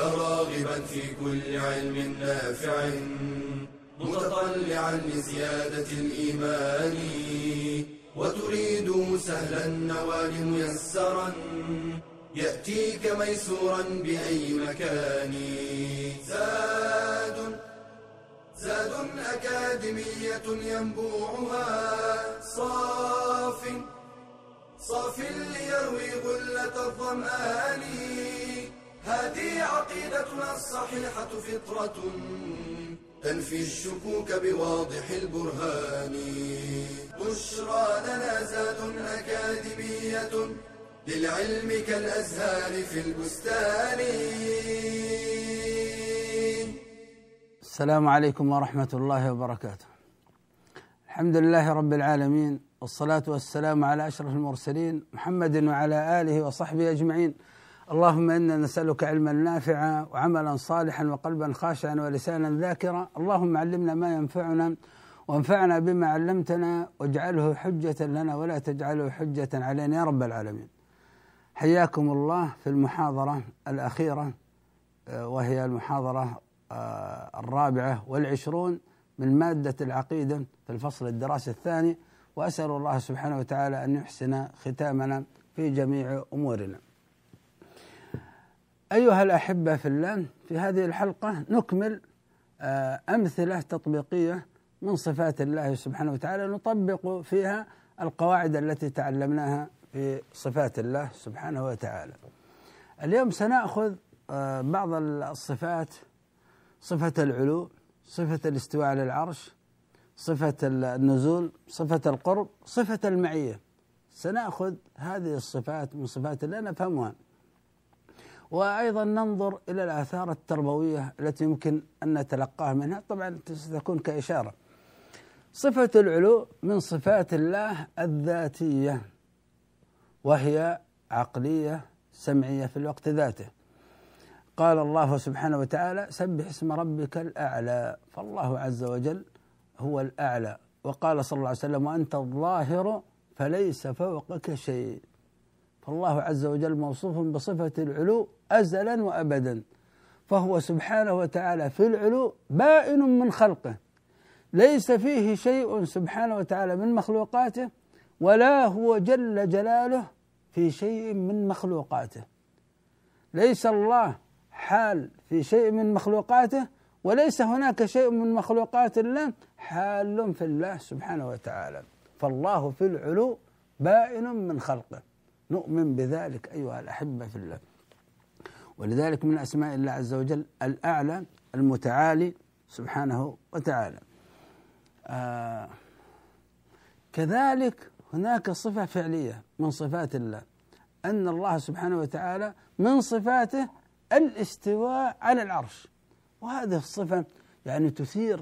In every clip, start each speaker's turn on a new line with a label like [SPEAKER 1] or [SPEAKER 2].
[SPEAKER 1] راغبا في كل علم نافع متطلعا لزيادة الإيمان وتريد سهلا النوال ميسرا يأتيك ميسورا بأي مكان. زاد أكاديمية ينبوعها صاف ليروي غلة الظمآن. هذه عقيدتنا الصحيحة فطرة تنفي الشكوك بواضح البرهان. بشرى لنا زاد أكاديمية للعلم كالأزهار في البستان.
[SPEAKER 2] السلام عليكم ورحمة الله وبركاته. الحمد لله رب العالمين، والصلاة والسلام على أشرف المرسلين محمد وعلى آله وصحبه أجمعين. اللهم إنا نسألك علما نافعا وعملا صالحا وقلبا خاشعا ولسانا ذاكرا. اللهم علمنا ما ينفعنا وانفعنا بما علمتنا واجعله حجة لنا ولا تجعله حجة علينا يا رب العالمين. حياكم الله في المحاضرة الأخيرة، وهي المحاضرة 24 من مادة العقيدة في الفصل الدراسي الثاني، وأسأل الله سبحانه وتعالى أن يحسن ختامنا في جميع أمورنا. أيها الأحبة في الله، في هذه الحلقة نكمل أمثلة تطبيقية من صفات الله سبحانه وتعالى، نطبق فيها القواعد التي تعلمناها في صفات الله سبحانه وتعالى. اليوم سنأخذ بعض الصفات: صفة العلو، صفة الاستواء على العرش، صفة النزول، صفة القرب، صفة المعية. سنأخذ هذه الصفات من صفات الله نفهمها، وأيضا ننظر إلى الآثار التربوية التي يمكن أن نتلقاها منها، طبعا ستكون كإشارة. صفة العلو من صفات الله الذاتية، وهي عقلية سمعية في الوقت ذاته. قال الله سبحانه وتعالى: سبح اسم ربك الأعلى، فالله عز وجل هو الأعلى. وقال صلى الله عليه وسلم: وأنت الظاهر فليس فوقك شيء. فالله عز وجل موصوف بصفة العلو أزلا وأبدا، فهو سبحانه وتعالى في العلو بائن من خلقه، ليس فيه شيء سبحانه وتعالى من مخلوقاته، ولا هو جل جلاله في شيء من مخلوقاته. ليس الله حال في شيء من مخلوقاته، وليس هناك شيء من مخلوقات الله حال في الله سبحانه وتعالى. فالله في العلو بائن من خلقه، نؤمن بذلك أيها الأحبة في الله. ولذلك من أسماء الله عز وجل الأعلى المتعالي سبحانه وتعالى. كذلك هناك صفة فعلية من صفات الله، أن الله سبحانه وتعالى من صفاته الاستواء على العرش. وهذه الصفة يعني تثير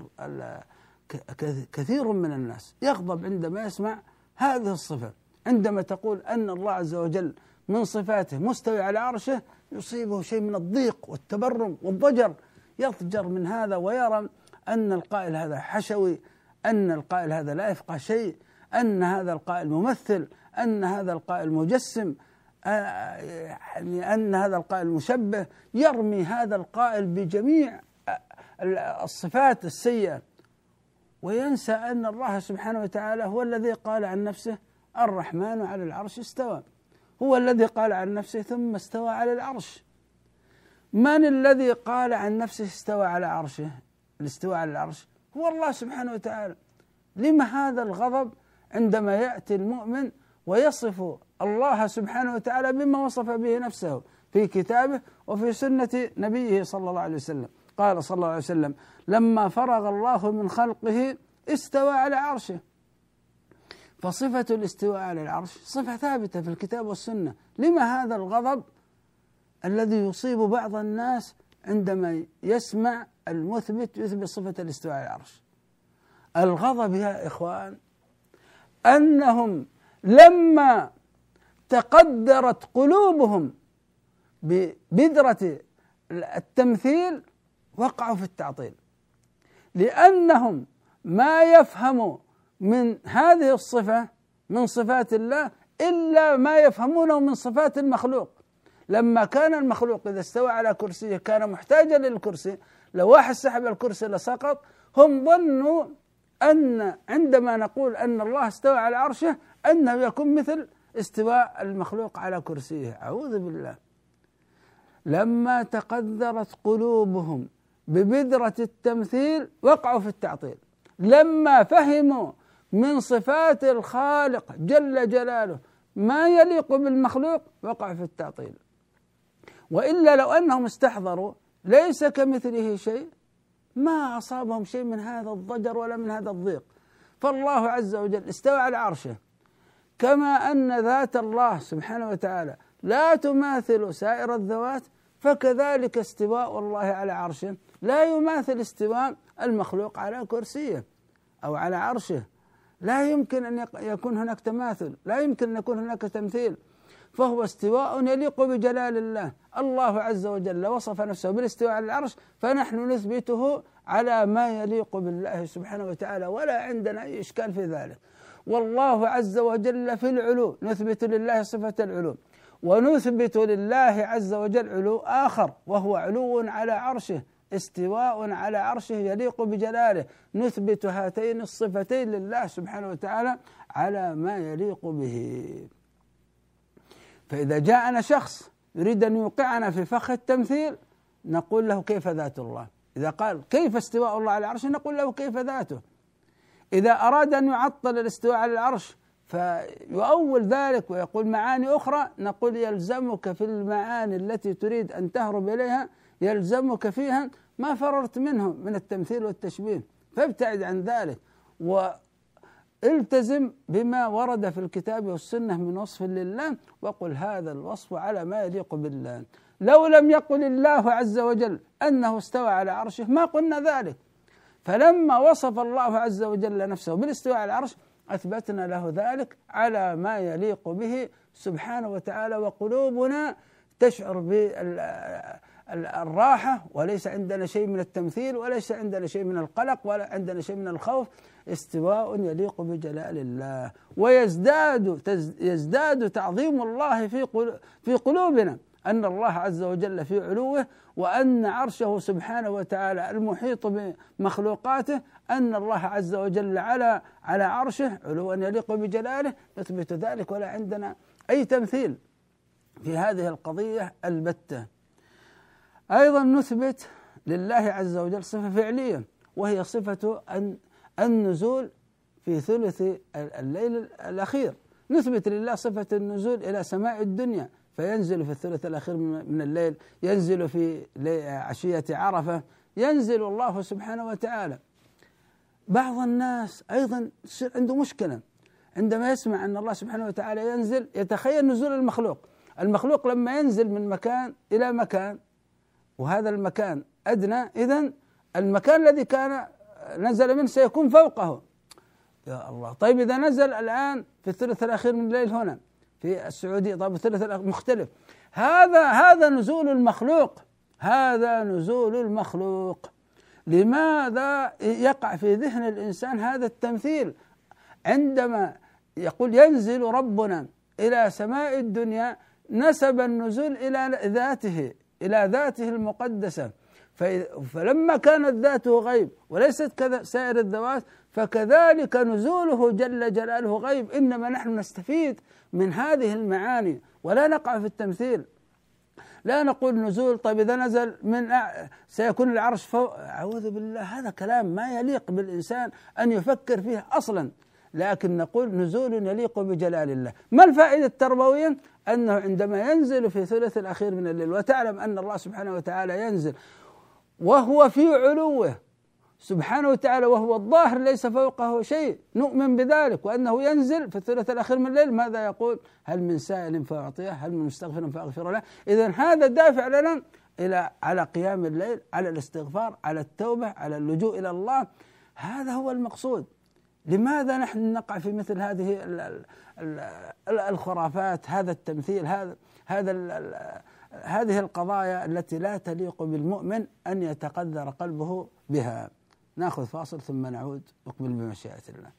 [SPEAKER 2] كثير من الناس، يغضب عندما يسمع هذه الصفة. عندما تقول أن الله عز وجل من صفاته مستوي على عرشه، يصيبه شيء من الضيق والتبرم والضجر، يضجر من هذا ويرى أن القائل هذا حشوي، أن القائل هذا لا يفقه شيء، أن هذا القائل ممثل، أن هذا القائل مجسم، أن هذا القائل مشبه. يرمي هذا القائل بجميع الصفات السيئة، وينسى أن الله سبحانه وتعالى هو الذي قال عن نفسه: الرحمن على العرش استوى. هو الذي قال عن نفسه ثم استوى على العرش. من الذي قال عن نفسه استوى على عرشه؟ الاستواء على العرش هو الله سبحانه وتعالى. لما هذا الغضب عندما يأتي المؤمن ويصف الله سبحانه وتعالى بما وصف به نفسه في كتابه وفي سنة نبيه صلى الله عليه وسلم؟ قال صلى الله عليه وسلم: لما فرغ الله من خلقه استوى على عرشه. فصفة الاستواء على العرش صفة ثابتة في الكتاب والسنة. لما هذا الغضب الذي يصيب بعض الناس عندما يسمع المثبت يثبت صفة الاستواء على العرش؟ الغضب يا إخوان أنهم لما تقدرت قلوبهم ببذرة التمثيل وقعوا في التعطيل، لأنهم ما يفهموا من هذه الصفة من صفات الله إلا ما يفهمونه من صفات المخلوق. لما كان المخلوق إذا استوى على كرسيه كان محتاجا للكرسي، لو واحد سحب الكرسي لسقط. هم ظنوا أن عندما نقول أن الله استوى على عرشه أنه يكون مثل استواء المخلوق على كرسيه. أعوذ بالله. لما تقذرت قلوبهم ببذرة التمثيل وقعوا في التعطيل. لما فهموا من صفات الخالق جل جلاله ما يليق بالمخلوق وقعوا في التعطيل. وإلا لو أنهم استحضروا ليس كمثله شيء ما أصابهم شيء من هذا الضجر ولا من هذا الضيق. فالله عز وجل استوى على عرشه، كما أن ذات الله سبحانه وتعالى لا تماثل سائر الذوات، فكذلك استواء الله على عرشه لا يماثل استواء المخلوق على كرسيه أو على عرشه. لا يمكن أن يكون هناك تماثل، لا يمكن أن يكون هناك تمثيل، فهو استواء يليق بجلال الله. الله عز وجل وصف نفسه بالاستواء على العرش، فنحن نثبته على ما يليق بالله سبحانه وتعالى، ولا عندنا أي إشكال في ذلك. والله عز وجل في العلو نثبت لله صفة العلو، ونثبت لله عز وجل علو آخر وهو علو على عرشه، استواء على عرشه يليق بجلاله. نثبت هاتين الصفتين لله سبحانه وتعالى على ما يليق به. فإذا جاءنا شخص يريد أن يوقعنا في فخ التمثيل نقول له كيف ذات الله. إذا قال كيف استواء الله على عرشه نقول له كيف ذاته. إذا أراد أن يعطل الاستواء على العرش فيؤول ذلك ويقول معاني أخرى نقول يلزمك في المعاني التي تريد أن تهرب إليها، يلزمك فيها ما فررت منه من التمثيل والتشبيه، فابتعد عن ذلك والتزم بما ورد في الكتاب والسنة من وصف لله، وقل هذا الوصف على ما يليق بالله. لو لم يقل الله عز وجل أنه استوى على عرشه ما قلنا ذلك. فلما وصف الله عز وجل نفسه بالاستواء على العرش أثبتنا له ذلك على ما يليق به سبحانه وتعالى، وقلوبنا تشعر بالراحة، وليس عندنا شيء من التمثيل، وليس عندنا شيء من القلق، ولا عندنا شيء من الخوف. استواء يليق بجلال الله، ويزداد تعظيم الله في قلوبنا أن الله عز وجل في علوه، وأن عرشه سبحانه وتعالى المحيط بمخلوقاته، أن الله عز وجل على عرشه علوا يليق بجلاله. نثبت ذلك ولا عندنا أي تمثيل في هذه القضية البتة. أيضا نثبت لله عز وجل صفة فعلية، وهي صفة النزول في ثلث الليل الأخير. نثبت لله صفة النزول إلى سماء الدنيا فينزل في الثلث الأخير من الليل، ينزل في عشية عرفة، ينزل الله سبحانه وتعالى. بعض الناس أيضا عنده مشكلة عندما يسمع أن الله سبحانه وتعالى ينزل يتخيل نزول المخلوق لما ينزل من مكان إلى مكان، وهذا المكان أدنى، إذن المكان الذي كان نزل منه سيكون فوقه. يا الله، طيب إذا نزل الآن في الثلث الأخير من الليل هنا في السعودية، طيب الثلث الأخير مختلف. هذا نزول المخلوق، هذا نزول المخلوق. لماذا يقع في ذهن الإنسان هذا التمثيل؟ عندما يقول ينزل ربنا إلى سماء الدنيا نسب النزول إلى ذاته المقدسة، فلما كانت ذاته غيب وليست كسائر الذوات فكذلك نزوله جل جلاله غيب. إنما نحن نستفيد من هذه المعاني ولا نقع في التمثيل. لا نقول نزول طيب إذا نزل سيكون العرش فوق، أعوذ بالله، هذا كلام ما يليق بالإنسان أن يفكر فيه أصلا. لكن نقول نزول يليق بجلال الله. ما الفائدة التربوية؟ أنه عندما ينزل في ثلث الأخير من الليل وتعلم أن الله سبحانه وتعالى ينزل وهو في علوه سبحانه وتعالى وهو الظاهر ليس فوقه شيء، نؤمن بذلك وأنه ينزل في الثلث الأخير من الليل. ماذا يقول؟ هل من سائل فأعطيه، هل من مستغفر فأغفر له. إذن هذا دافع لنا على قيام الليل، على الاستغفار، على التوبة، على اللجوء إلى الله. هذا هو المقصود. لماذا نحن نقع في مثل هذه الخرافات، هذا التمثيل، هذه القضايا التي لا تليق بالمؤمن أن يتقذر قلبه بها؟ نأخذ فاصل ثم نعود نقبل بمشيئة الله.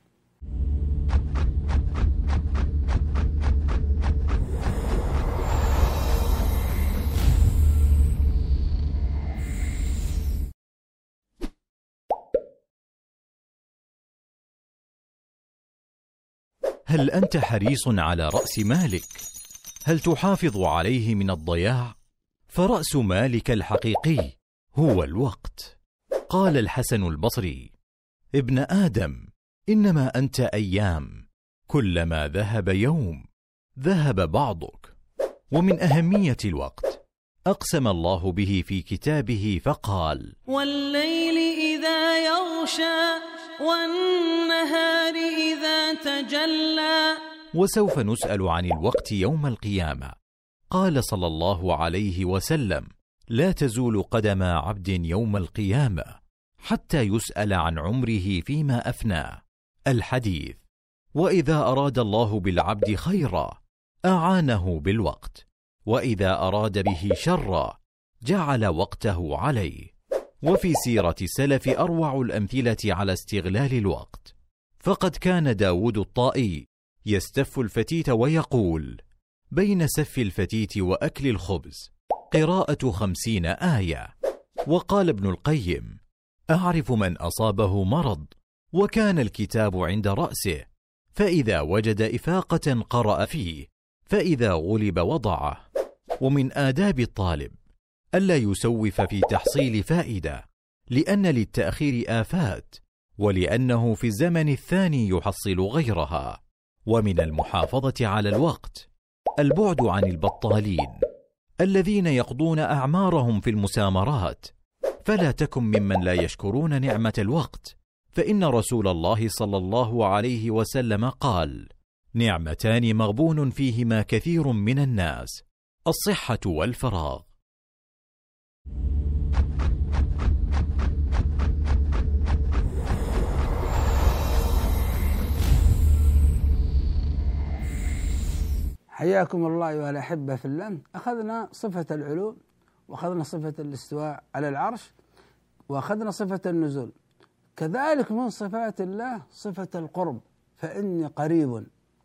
[SPEAKER 3] هل أنت حريص على رأس مالك؟ هل تحافظ عليه من الضياع؟ فرأس مالك الحقيقي هو الوقت. قال الحسن البصري: ابن آدم، إنما أنت أيام، كلما ذهب يوم ذهب بعضك. ومن أهمية الوقت أقسم الله به في كتابه فقال:
[SPEAKER 4] والليل إذا يغشى والنهار إذا تجلى.
[SPEAKER 3] وسوف نسأل عن الوقت يوم القيامة. قال صلى الله عليه وسلم: لا تزول قدم عبد يوم القيامة حتى يسأل عن عمره فيما أفناه. الحديث. وإذا أراد الله بالعبد خيرا أعانه بالوقت، وإذا أراد به شرا جعل وقته عليه. وفي سيرة السلف أروع الأمثلة على استغلال الوقت، فقد كان داود الطائي يستف الفتيت ويقول: بين سف الفتيت وأكل الخبز قراءة 50 آية. وقال ابن القيم: أعرف من أصابه مرض وكان الكتاب عند رأسه، فإذا وجد إفاقة قرأ فيه، فإذا غلب وضعه. ومن آداب الطالب ألا يسوف في تحصيل فائدة، لأن للتأخير آفات، ولأنه في الزمن الثاني يحصل غيرها. ومن المحافظة على الوقت البعد عن البطالين الذين يقضون أعمارهم في المسامرات، فلا تكن ممن لا يشكرون نعمة الوقت، فإن رسول الله صلى الله عليه وسلم قال: نعمتان مغبون فيهما كثير من الناس، الصحة والفراغ.
[SPEAKER 2] حياكم الله أيها الأحبة في الله. أخذنا صفة العلو، وأخذنا صفة الاستواء على العرش، وأخذنا صفة النزول. كذلك من صفات الله صفة القرب، فإني قريب.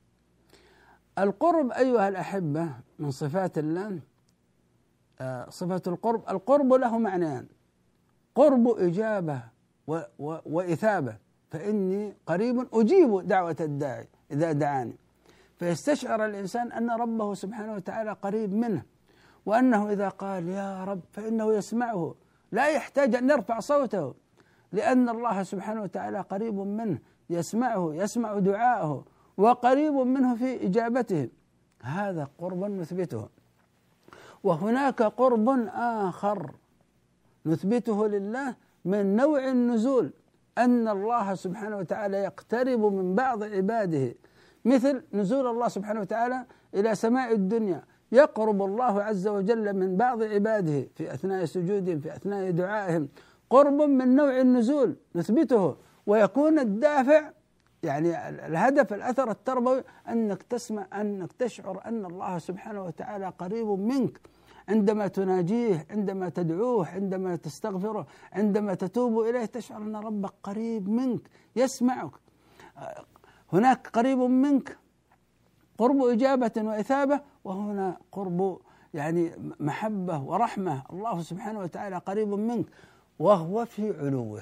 [SPEAKER 2] القرب أيها الأحبة من صفات الله، صفة القرب. القرب له معنيان: قرب إجابة وإثابة، فإني قريب أجيب دعوة الداعي إذا دعاني. فيستشعر الإنسان أن ربه سبحانه وتعالى قريب منه، وأنه إذا قال يا رب فإنه يسمعه، لا يحتاج أن يرفع صوته، لأن الله سبحانه وتعالى قريب منه، يسمعه، يسمع دعاءه، وقريب منه في إجابته. هذا قرب نثبته. وهناك قرب آخر نثبته لله من نوع النزول، أن الله سبحانه وتعالى يقترب من بعض عباده، مثل نزول الله سبحانه وتعالى إلى سماء الدنيا. يقرب الله عز وجل من بعض عباده في أثناء سجودهم، في أثناء دعائهم، قرب من نوع النزول نثبته. ويكون الدافع، يعني الهدف، الأثر التربوي، أنك تسمع، أنك تشعر أن الله سبحانه وتعالى قريب منك عندما تناجيه، عندما تدعوه، عندما تستغفره، عندما تتوب إليه، تشعر أن ربك قريب منك يسمعك. هناك قريب منك قرب إجابة وإثابة، وهنا قرب يعني محبة ورحمة. الله سبحانه وتعالى قريب منك وهو في علوه،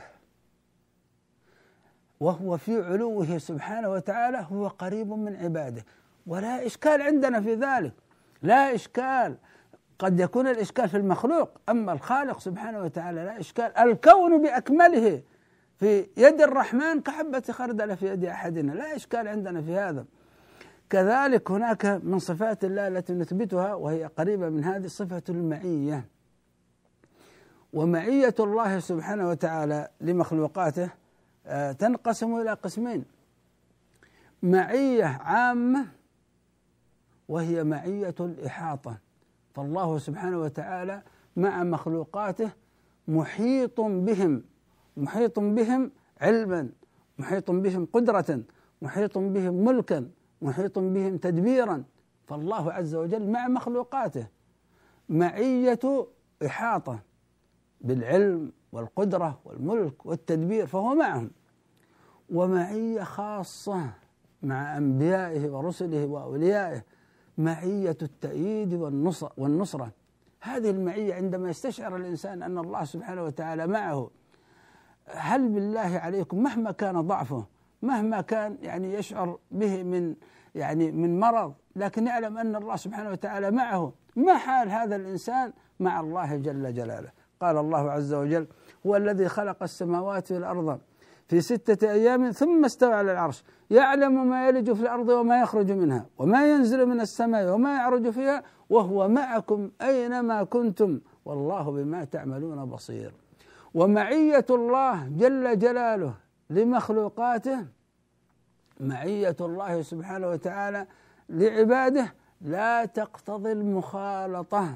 [SPEAKER 2] وهو في علوه سبحانه وتعالى، هو قريب من عباده، ولا إشكال عندنا في ذلك، لا إشكال. قد يكون الإشكال في المخلوق، أما الخالق سبحانه وتعالى لا إشكال. الكون بأكمله في يد الرحمن كحبة خردل في يد أحدنا، لا إشكال عندنا في هذا. كذلك هناك من صفات الله التي نثبتها وهي قريبة من هذه صفة المعية. ومعية الله سبحانه وتعالى لمخلوقاته تنقسم إلى قسمين: معية عامة وهي معية الإحاطة، فالله سبحانه وتعالى مع مخلوقاته محيط بهم، محيط بهم علما، محيط بهم قدرة، محيط بهم ملكا، محيط بهم تدبيرا. فالله عز وجل مع مخلوقاته معية إحاطة بالعلم والقدرة والملك والتدبير، فهو معهم. ومعية خاصة مع أنبيائه ورسله وأوليائه، معية التأييد والنصرة. هذه المعية عندما يستشعر الإنسان أن الله سبحانه وتعالى معه، هل بالله عليكم مهما كان ضعفه، مهما كان يعني يشعر به من مرض، لكن يعلم أن الله سبحانه وتعالى معه. ما حال هذا الإنسان مع الله جل جلاله؟ قال الله عز وجل: هو الذي خلق السماوات والأرض في 6 أيام ثم استوى على العرش يعلم ما يلج في الأرض وما يخرج منها وما ينزل من السماء وما يعرج فيها وهو معكم أينما كنتم والله بما تعملون بصير. ومعية الله جل جلاله لمخلوقاته، معية الله سبحانه وتعالى لعباده لا تقتضي المخالطة،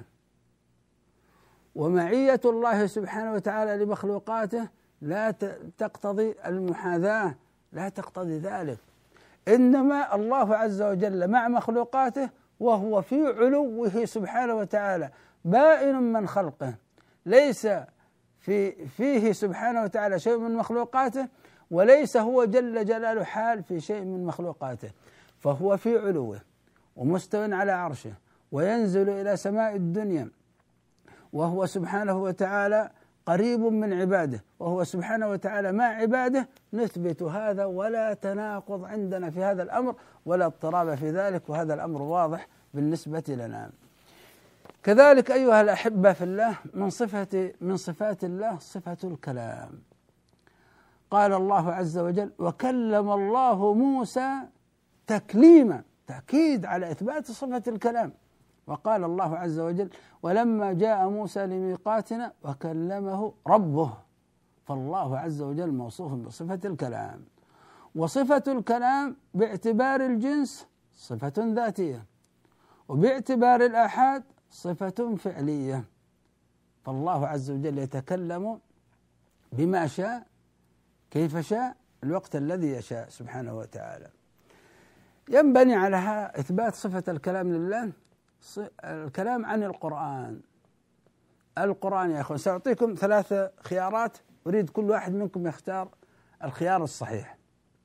[SPEAKER 2] ومعية الله سبحانه وتعالى لمخلوقاته لا تقتضي المحاذاة، لا تقتضي ذلك. إنما الله عز وجل مع مخلوقاته وهو في علوه سبحانه وتعالى بائن من خلقه، ليس فيه سبحانه وتعالى شيء من مخلوقاته، وليس هو جل جلاله حال في شيء من مخلوقاته، فهو في علوه ومستو على عرشه وينزل إلى سماء الدنيا، وهو سبحانه وتعالى قريب من عباده، وهو سبحانه وتعالى مع عباده. نثبت هذا ولا تناقض عندنا في هذا الأمر ولا اضطراب في ذلك، وهذا الأمر واضح بالنسبة لنا. كذلك أيها الأحبة في الله، من صفات الله صفة الكلام. قال الله عز وجل: وكلم الله موسى تكليما، تأكيد على إثبات صفة الكلام. وقال الله عز وجل: ولما جاء موسى لميقاتنا وكلمه ربه. فالله عز وجل موصوف بصفة الكلام، وصفة الكلام باعتبار الجنس صفة ذاتية، وباعتبار الآحاد صفة فعلية. فالله عز وجل يتكلم بما شاء كيف شاء الوقت الذي يشاء سبحانه وتعالى. ينبني على إثبات صفة الكلام لله الكلام عن القرآن. القرآن يا أخوان، سأعطيكم 3 خيارات، أريد كل واحد منكم يختار الخيار الصحيح.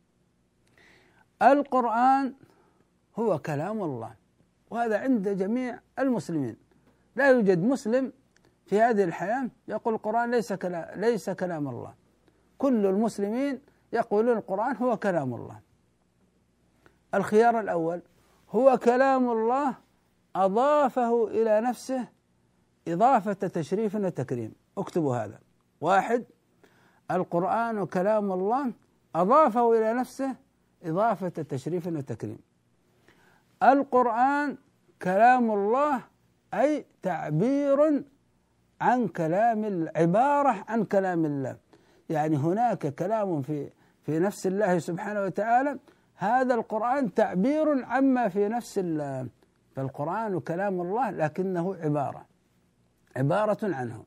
[SPEAKER 2] القرآن هو كلام الله، وهذا عند جميع المسلمين، لا يوجد مسلم في هذه الحياة يقول القرآن ليس كلام الله. كل المسلمين يقولون القرآن هو كلام الله. الخيار الأول هو كلام الله أضافه إلى نفسه إضافة تشريف وتكريم. اكتبوا هذا. 1، القرآن كلام الله أضافه إلى نفسه إضافة تشريف وتكريم. القرآن كلام الله أي تعبير عن كلام، عبارة عن كلام الله، يعني هناك كلام في نفس الله سبحانه وتعالى، هذا القرآن تعبير عما في نفس الله. فالقرآن كلام الله لكنه عبارة عنه،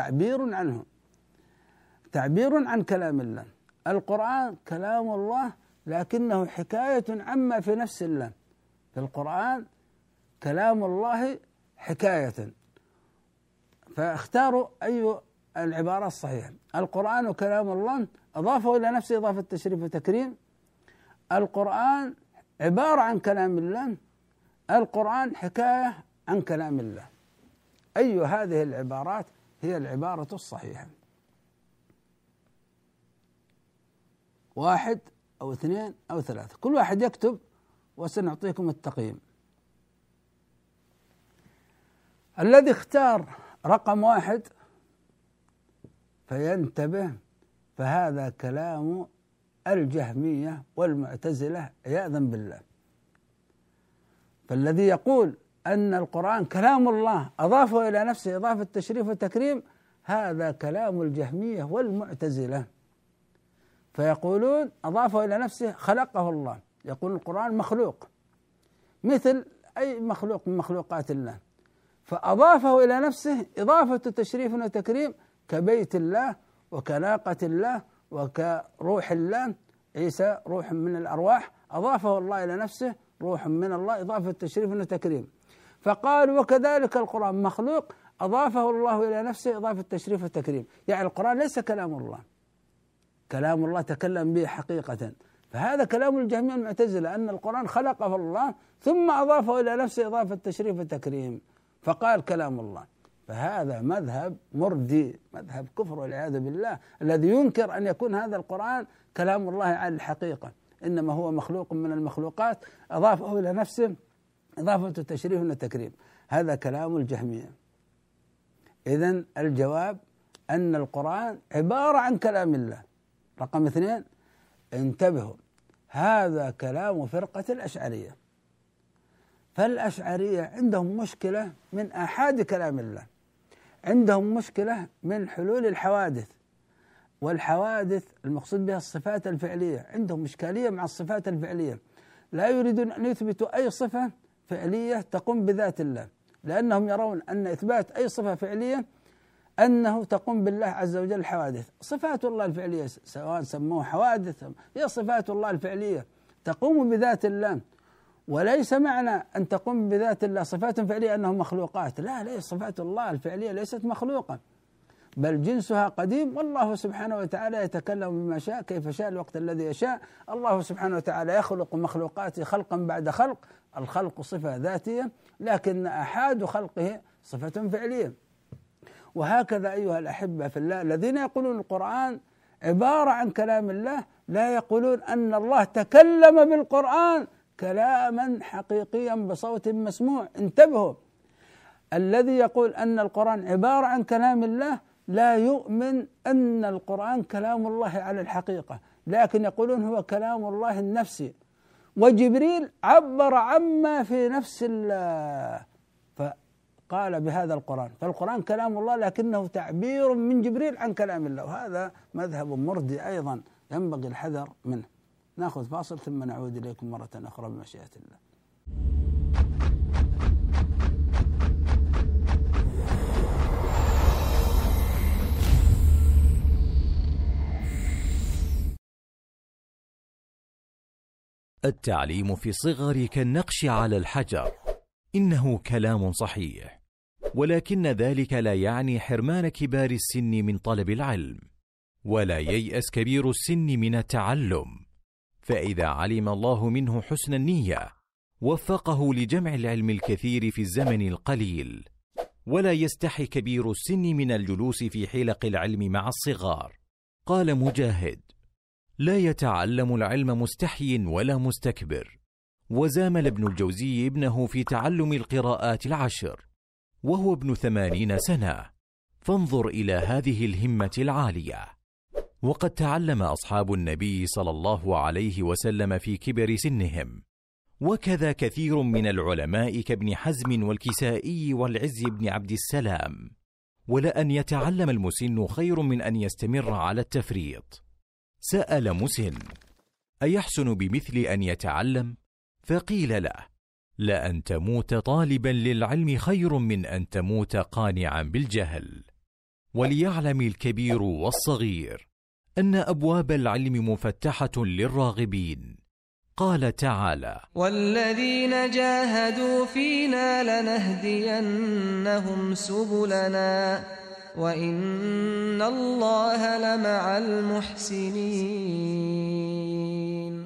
[SPEAKER 2] تعبير عن كلام الله. القرآن كلام الله لكنه حكاية عما في نفس الله. في القرآن كلام الله حكاية، فاختاروا أي العبارة الصحيحة. القرآن كلام الله أضافه إلى نفسه إضافة تشريف وتكريم. القرآن عبارة عن كلام الله. القرآن حكاية عن كلام الله. أي هذه العبارات هي العبارة الصحيحة؟ 1 أو 2 أو 3، كل واحد يكتب وسنعطيكم التقييم. الذي اختار رقم 1 فينتبه، فهذا كلام الجهمية والمعتزلة عياذا بالله. فالذي يقول أن القرآن كلام الله أضافه إلى نفسه إضافة تشريف وتكريم، هذا كلام الجهمية والمعتزلة. فيقولون أضافه إلى نفسه خلقه الله، يقول القرآن مخلوق مثل أي مخلوق من مخلوقات الله، فأضافه إلى نفسه إضافة تشريف وتكريم كبيت الله وكناقة الله وكروح الله. عيسى روح من الأرواح، أضافه الله إلى نفسه روح من الله إضافة تشريف وتكريم. فقال وكذلك القرآن مخلوق أضافه الله إلى نفسه إضافة تشريف وتكريم، يعني القرآن ليس كلام الله، كلام الله تكلم به حقيقة. فهذا كلام الجهمية المعتزلة، أن القرآن خلقه الله ثم أضافه إلى نفسه إضافة تشريف وتكريم فقال كلام الله. فهذا مذهب مردي، مذهب كفر والعياذ بالله، الذي ينكر أن يكون هذا القرآن كلام الله على الحقيقة. إنما هو مخلوق من المخلوقات أضافه إلى نفسه إضافة تشريف وتكريم. هذا كلام الجهمية. إذن الجواب أن القرآن عبارة عن كلام الله. رقم 2، انتبهوا، هذا كلام فرقة الأشعرية. فالأشعرية عندهم مشكلة من آحاد كلام الله، عندهم مشكلة من حلول الحوادث، والحوادث المقصود بها الصفات الفعلية، عندهم إشكالية مع الصفات الفعلية، لا يريدون أن يثبتوا أي صفة فعلية تقوم بذات الله، لأنهم يرون أن إثبات أي صفة فعلية أنه تقوم بالله عز وجل الحوادث. صفات الله الفعلية سواء سموه حوادث هي صفات الله الفعلية تقوم بذات الله، وليس معنى أن تقوم بذات الله صفات فعلية أنهم مخلوقات، لا، ليس صفات الله الفعلية ليست مخلوقة، بل جنسها قديم، والله سبحانه وتعالى يتكلم بما شاء كيف شاء الوقت الذي يشاء. الله سبحانه وتعالى يخلق مخلوقاته خلقا بعد خلق، الخلق صفة ذاتية لكن أحاد خلقه صفة فعلية. وهكذا أيها الأحبة في الله الذين يقولون القرآن عبارة عن كلام الله لا يقولون أن الله تكلم بالقرآن كلاما حقيقيا بصوت مسموع. انتبهوا، الذي يقول أن القرآن عبارة عن كلام الله لا يؤمن أن القرآن كلام الله على الحقيقة، لكن يقولون هو كلام الله النفسي، وجبريل عبر عما في نفس الله فقال بهذا القرآن، فالقرآن كلام الله لكنه تعبير من جبريل عن كلام الله، وهذا مذهب مردي أيضا ينبغي الحذر منه. نأخذ فاصل ثم نعود إليكم مرة أخرى بمشيئة الله.
[SPEAKER 3] التعليم في الصغر كالنقش على الحجر، إنه كلام صحيح، ولكن ذلك لا يعني حرمان كبار السن من طلب العلم، ولا ييأس كبير السن من التعلم، فإذا علم الله منه حسن النية وفقه لجمع العلم الكثير في الزمن القليل، ولا يستحي كبير السن من الجلوس في حلق العلم مع الصغار. قال مجاهد: لا يتعلم العلم مستحي ولا مستكبر. وزامل ابن الجوزي ابنه في تعلم القراءات 10 وهو ابن 80 سنة، فانظر إلى هذه الهمة العالية. وقد تعلم أصحاب النبي صلى الله عليه وسلم في كبر سنهم، وكذا كثير من العلماء كابن حزم والكسائي والعز بن عبد السلام. ولأن يتعلم المسن خير من أن يستمر على التفريط. سأل مسن: أيحسن بمثل أن يتعلم؟ فقيل له: لأن تموت طالبا للعلم خير من أن تموت قانعا بالجهل. وليعلم الكبير والصغير أن أبواب العلم مفتحة للراغبين. قال تعالى: والذين جاهدوا فينا لنهدينهم سبلنا وإن الله لمع المحسنين.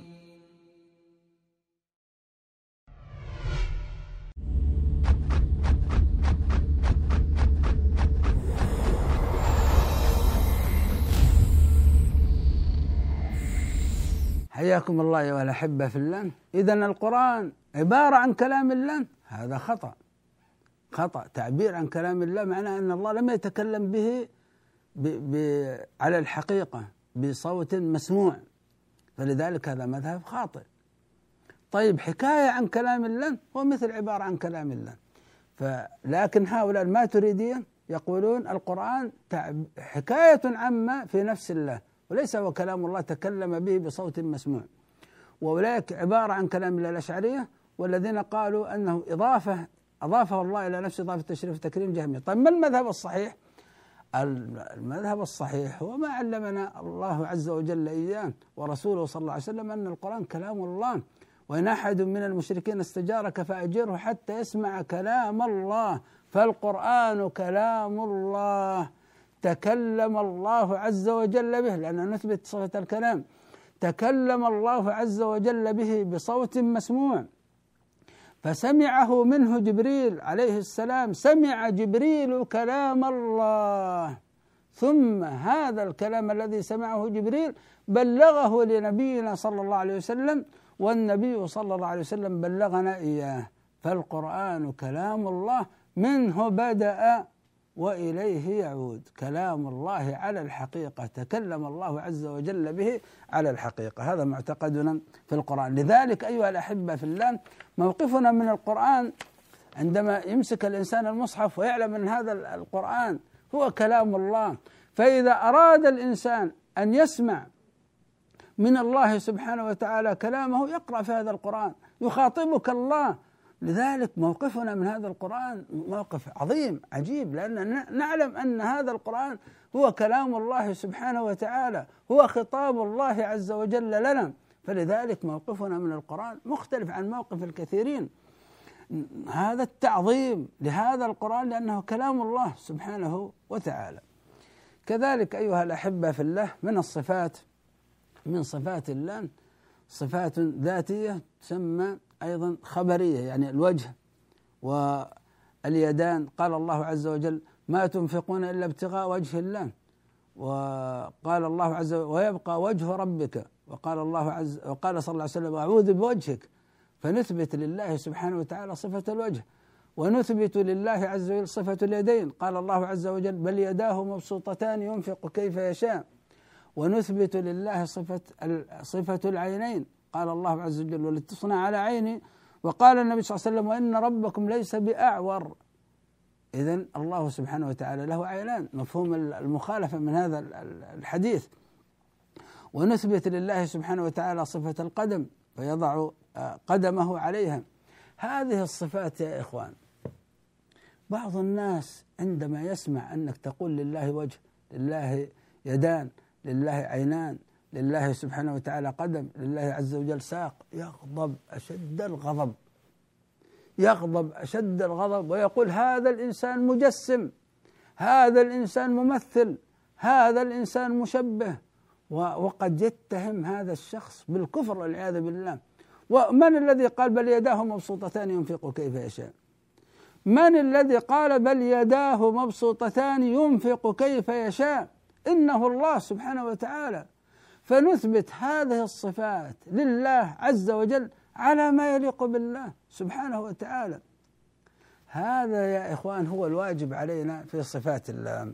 [SPEAKER 2] حياكم الله أيها الأحبة في الله. إذن القرآن عبارة عن كلام الله، هذا خطأ. تعبير عن كلام الله معناه أن الله لم يتكلم به على الحقيقة بصوت مسموع، فلذلك هذا مذهب خاطئ. طيب، حكاية عن كلام الله هو مثل عبارة عن كلام الله، لكن هؤلاء الماتريدية يقولون القرآن حكاية عما في نفس الله، وليس هو كلام الله تكلم به بصوت مسموع. وأولئك عبارة عن كلام الله الأشعرية، والذين قالوا أنه أضافه الله إلى نفسه إضافة تشريف وتكريم جهمية. طيب، ما المذهب الصحيح؟ المذهب الصحيح هو ما علمنا الله عز وجل إياه ورسوله صلى الله عليه وسلم، أن القرآن كلام الله، وإن أحد من المشركين استجارك فأجره حتى يسمع كلام الله، فالقرآن كلام الله تكلم الله عز وجل به، لأننا نثبت صفة الكلام، تكلم الله عز وجل به بصوت مسموع، فسمعه منه جبريل عليه السلام، سمع جبريل كلام الله ثم هذا الكلام الذي سمعه جبريل بلغه لنبينا صلى الله عليه وسلم، والنبي صلى الله عليه وسلم بلغنا إياه. فالقرآن كلام الله، منه بدأ وإليه يعود، كلام الله على الحقيقة، تكلم الله عز وجل به على الحقيقة. هذا معتقدنا في القرآن. لذلك أيها الأحبة في الله، موقفنا من القرآن عندما يمسك الإنسان المصحف ويعلم أن هذا القرآن هو كلام الله، فإذا أراد الإنسان أن يسمع من الله سبحانه وتعالى كلامه يقرأ في هذا القرآن، يخاطبك الله. لذلك موقفنا من هذا القرآن موقف عظيم عجيب، لأننا نعلم أن هذا القرآن هو كلام الله سبحانه وتعالى، هو خطاب الله عز وجل لنا. فلذلك موقفنا من القرآن مختلف عن موقف الكثيرين. هذا التعظيم لهذا القرآن لأنه كلام الله سبحانه وتعالى. كذلك أيها الأحبة في الله، من الصفات، من صفات الله صفات ذاتية تسمى أيضا خبرية، يعني الوجه واليدان. قال الله عز وجل: ما تنفقون إلا ابتغاء وجه الله. وقال الله عز وجل: ويبقى وجه ربك. وقال صلى الله عليه وسلم: أعوذ بوجهك. فنثبت لله سبحانه وتعالى صفة الوجه، ونثبت لله عز وجل صفة اليدين. قال الله عز وجل: بل يداه مبسوطتان ينفق كيف يشاء. ونثبت لله صفة العينين. قال الله عز وجل: ولتصنع على عيني. وقال النبي صلى الله عليه وسلم: وإن ربكم ليس بأعور. إذن الله سبحانه وتعالى له عينان، مفهوم المخالفة من هذا الحديث. ونثبت لله سبحانه وتعالى صفة القدم، فيضع قدمه عليها. هذه الصفات يا إخوان، بعض الناس عندما يسمع أنك تقول لله وجه، لله يدان، لله عينان، لله سبحانه وتعالى قدم، لله عز وجل ساق، يغضب أشد الغضب، يغضب أشد الغضب، ويقول: هذا الإنسان مجسم، هذا الإنسان ممثل، هذا الإنسان مشبه. وقد يتهم هذا الشخص بالكفر والعياذ بالله. ومن الذي قال: بل يداه مبسوطتان ينفق كيف يشاء؟ من الذي قال: بل يداه مبسوطتان ينفق كيف يشاء؟ إنه الله سبحانه وتعالى. فنثبت هذه الصفات لله عز وجل على ما يليق بالله سبحانه وتعالى. هذا يا إخوان هو الواجب علينا في صفات الله.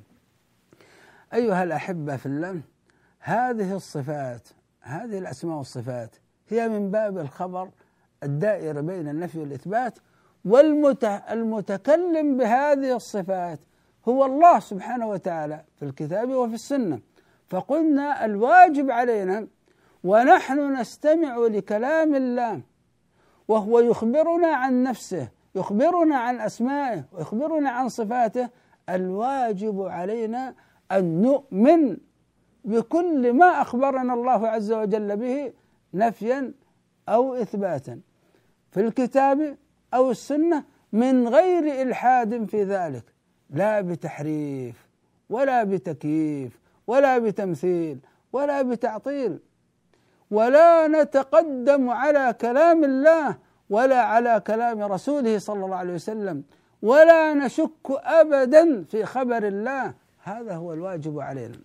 [SPEAKER 2] أيها الأحبة في الله، هذه الصفات، هذه الأسماء والصفات هي من باب الخبر الدائر بين النفي والإثبات، والمتكلم بهذه الصفات هو الله سبحانه وتعالى في الكتاب وفي السنة. فقلنا الواجب علينا ونحن نستمع لكلام الله وهو يخبرنا عن نفسه، يخبرنا عن أسمائه، ويخبرنا عن صفاته، الواجب علينا أن نؤمن بكل ما أخبرنا الله عز وجل به نفيا أو إثباتا في الكتاب أو السنة، من غير إلحاد في ذلك، لا بتحريف ولا بتكييف ولا بتمثيل ولا بتعطيل. ولا نتقدم على كلام الله ولا على كلام رسوله صلى الله عليه وسلم، ولا نشك أبدا في خبر الله. هذا هو الواجب علينا.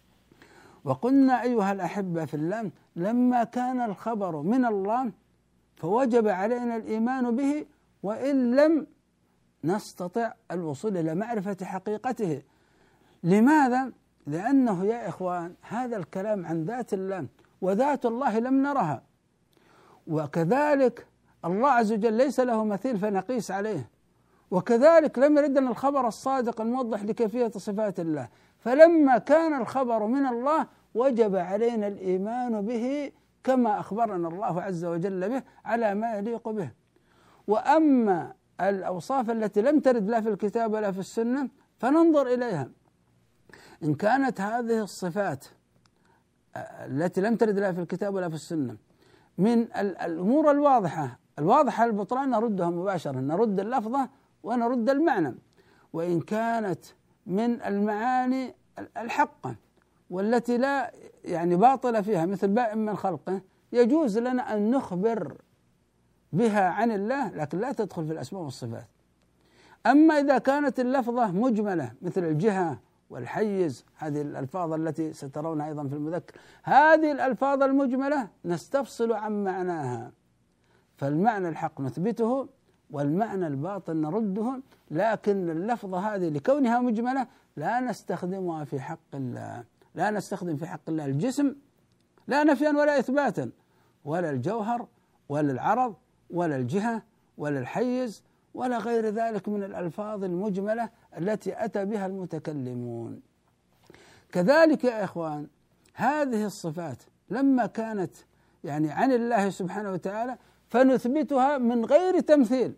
[SPEAKER 2] وقلنا أيها الأحبة في الله، لما كان الخبر من الله فوجب علينا الإيمان به، وإن لم نستطع الوصول إلى معرفة حقيقته. لماذا؟ لأنه يا إخوان هذا الكلام عن ذات الله، وذات الله لم نرها، وكذلك الله عز وجل ليس له مثيل فنقيس عليه، وكذلك لم يردنا الخبر الصادق الموضح لكيفية صفات الله. فلما كان الخبر من الله وجب علينا الإيمان به كما أخبرنا الله عز وجل به على ما يليق به. وأما الأوصاف التي لم ترد لا في الكتاب ولا في السنة فننظر إليها. إن كانت هذه الصفات التي لم ترد لا في الكتاب ولا في السنة من الأمور الواضحة البطلان نردها مباشرة، نرد اللفظة ونرد المعنى. وإن كانت من المعاني الحقة والتي لا باطلة فيها مثل بائن من خلقه، يجوز لنا أن نخبر بها عن الله، لكن لا تدخل في الأسماء والصفات. أما إذا كانت اللفظة مجملة مثل الجهة والحيز، هذه الألفاظ التي سترونها أيضا في المذكر، هذه الألفاظ المجملة نستفصل عن معناها، فالمعنى الحق نثبته والمعنى الباطل نرده، لكن اللفظة هذه لكونها مجملة لا نستخدمها في حق الله، لا نستخدم في حق الله الجسم لا نفيا ولا إثباتا، ولا الجوهر ولا العرض ولا الجهة ولا الحيز ولا غير ذلك من الألفاظ المجملة التي أتى بها المتكلمون. كذلك يا إخوان هذه الصفات لما كانت يعني عن الله سبحانه وتعالى فنثبتها من غير تمثيل،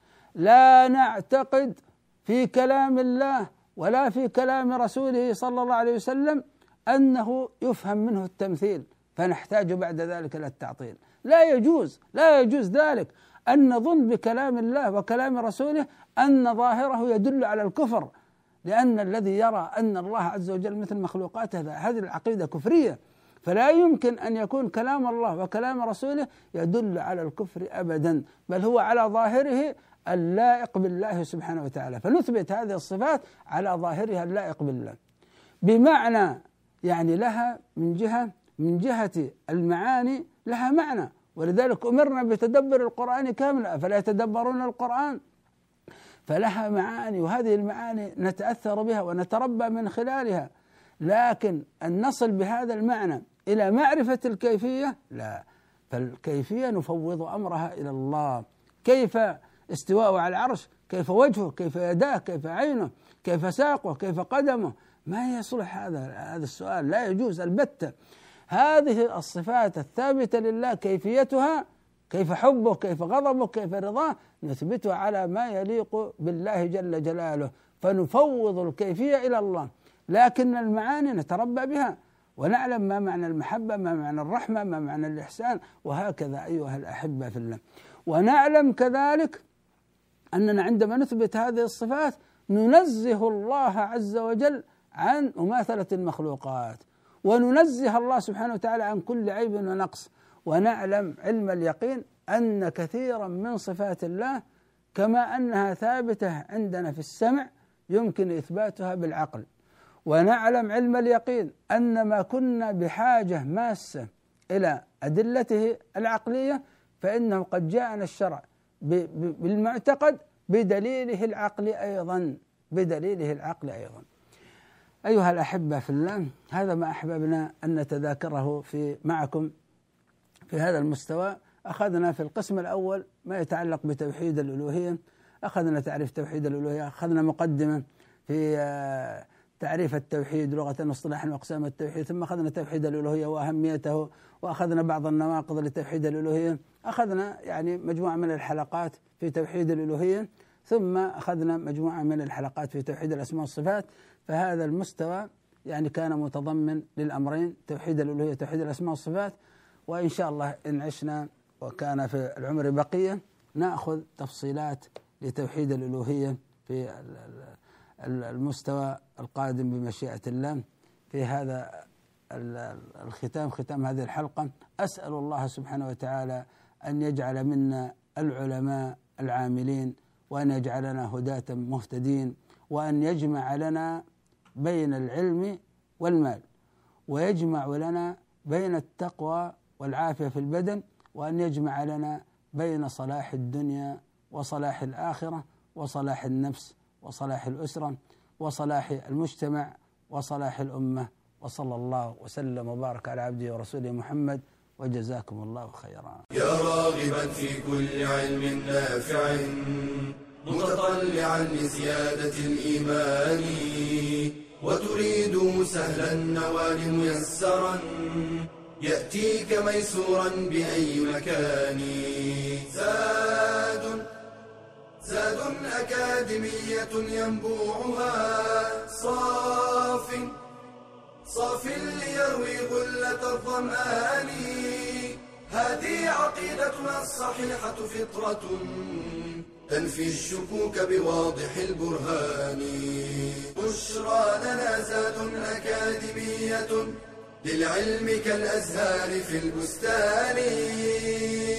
[SPEAKER 2] لا نعتقد في كلام الله ولا في كلام رسوله صلى الله عليه وسلم أنه يفهم منه التمثيل فنحتاج بعد ذلك إلى التعطيل، لا يجوز ذلك أن نظن بكلام الله وكلام رسوله أن ظاهره يدل على الكفر، لأن الذي يرى أن الله عز وجل مثل مخلوقاته هذه العقيدة كفرية، فلا يمكن أن يكون كلام الله وكلام رسوله يدل على الكفر أبدا، بل هو على ظاهره اللائق بالله سبحانه وتعالى، فنثبت هذه الصفات على ظاهرها اللائق بالله، بمعنى يعني لها من جهة المعاني لها معنى، ولذلك أمرنا بتدبر القرآن كاملا، أفلا يتدبرون القرآن، فلها معاني، وهذه المعاني نتأثر بها ونتربى من خلالها، لكن أن نصل بهذا المعنى إلى معرفة الكيفية لا، فالكيفية نفوض أمرها إلى الله، كيف استواءه على العرش، كيف وجهه، كيف يداه، كيف عينه، كيف ساقه، كيف قدمه، ما يصلح هذا السؤال، لا يجوز البتة. هذه الصفات الثابتة لله كيفيتها، كيف حبه، كيف غضبه، كيف رضاه، نثبتها على ما يليق بالله جل جلاله، فنفوض الكيفية إلى الله، لكن المعاني نتربى بها ونعلم ما معنى المحبة، ما معنى الرحمة، ما معنى الإحسان، وهكذا أيها الأحبة في الله. ونعلم كذلك أننا عندما نثبت هذه الصفات ننزه الله عز وجل عن مماثلة المخلوقات، وننزه الله سبحانه وتعالى عن كل عيب ونقص، ونعلم علم اليقين أن كثيرا من صفات الله كما أنها ثابتة عندنا في السمع يمكن إثباتها بالعقل، ونعلم علم اليقين أن ما كنا بحاجة ماسة إلى أدلته العقلية فإنه قد جاءنا الشرع بالمعتقد بدليله العقل أيضا. أيها الأحبة في الله، هذا ما أحببنا أن نتذاكره معكم في هذا المستوى. أخذنا في القسم الأول ما يتعلق بتوحيد الألوهية، أخذنا تعريف توحيد الألوهية، أخذنا مقدمة في تعريف التوحيد لغة واصطلاحا وأقسام التوحيد، ثم أخذنا توحيد الألوهية وأهميته، وأخذنا بعض النواقض لتوحيد الألوهية، أخذنا يعني مجموعة من الحلقات في توحيد الألوهية، ثم أخذنا مجموعة من الحلقات في توحيد الأسماء والصفات. فهذا المستوى يعني كان متضمن للأمرين، توحيد الألوهية وتوحيد الأسماء والصفات، وإن شاء الله إن عشنا وكان في العمر بقية نأخذ تفصيلات لتوحيد الألوهية في المستوى القادم بمشيئة الله. في هذا ختام هذه الحلقة أسأل الله سبحانه وتعالى أن يجعل منا العلماء العاملين، وأن يجعلنا هداة مهتدين، وأن يجمع لنا بين العلم والمال، ويجمع لنا بين التقوى والعافية في البدن، وأن يجمع لنا بين صلاح الدنيا وصلاح الآخرة وصلاح النفس وصلاح الأسرة وصلاح المجتمع وصلاح الأمة. وصلى الله وسلم وبارك على عبده ورسوله محمد، وجزاكم الله خيرا.
[SPEAKER 1] يا راغبا في كل علم نافع متطلعا لزيادة الإيمان، وتريد سهلا النوال ميسرا يأتيك ميسورا بأي مكان. زاد أكاديمية ينبوعها صاف ليروي غلة الظمآن. هذه عقيدتنا الصحيحة فطرة تنفي الشكوك بواضح البرهان. بشرى لنا زاد أكاديمية للعلم كالأزهار في البستان.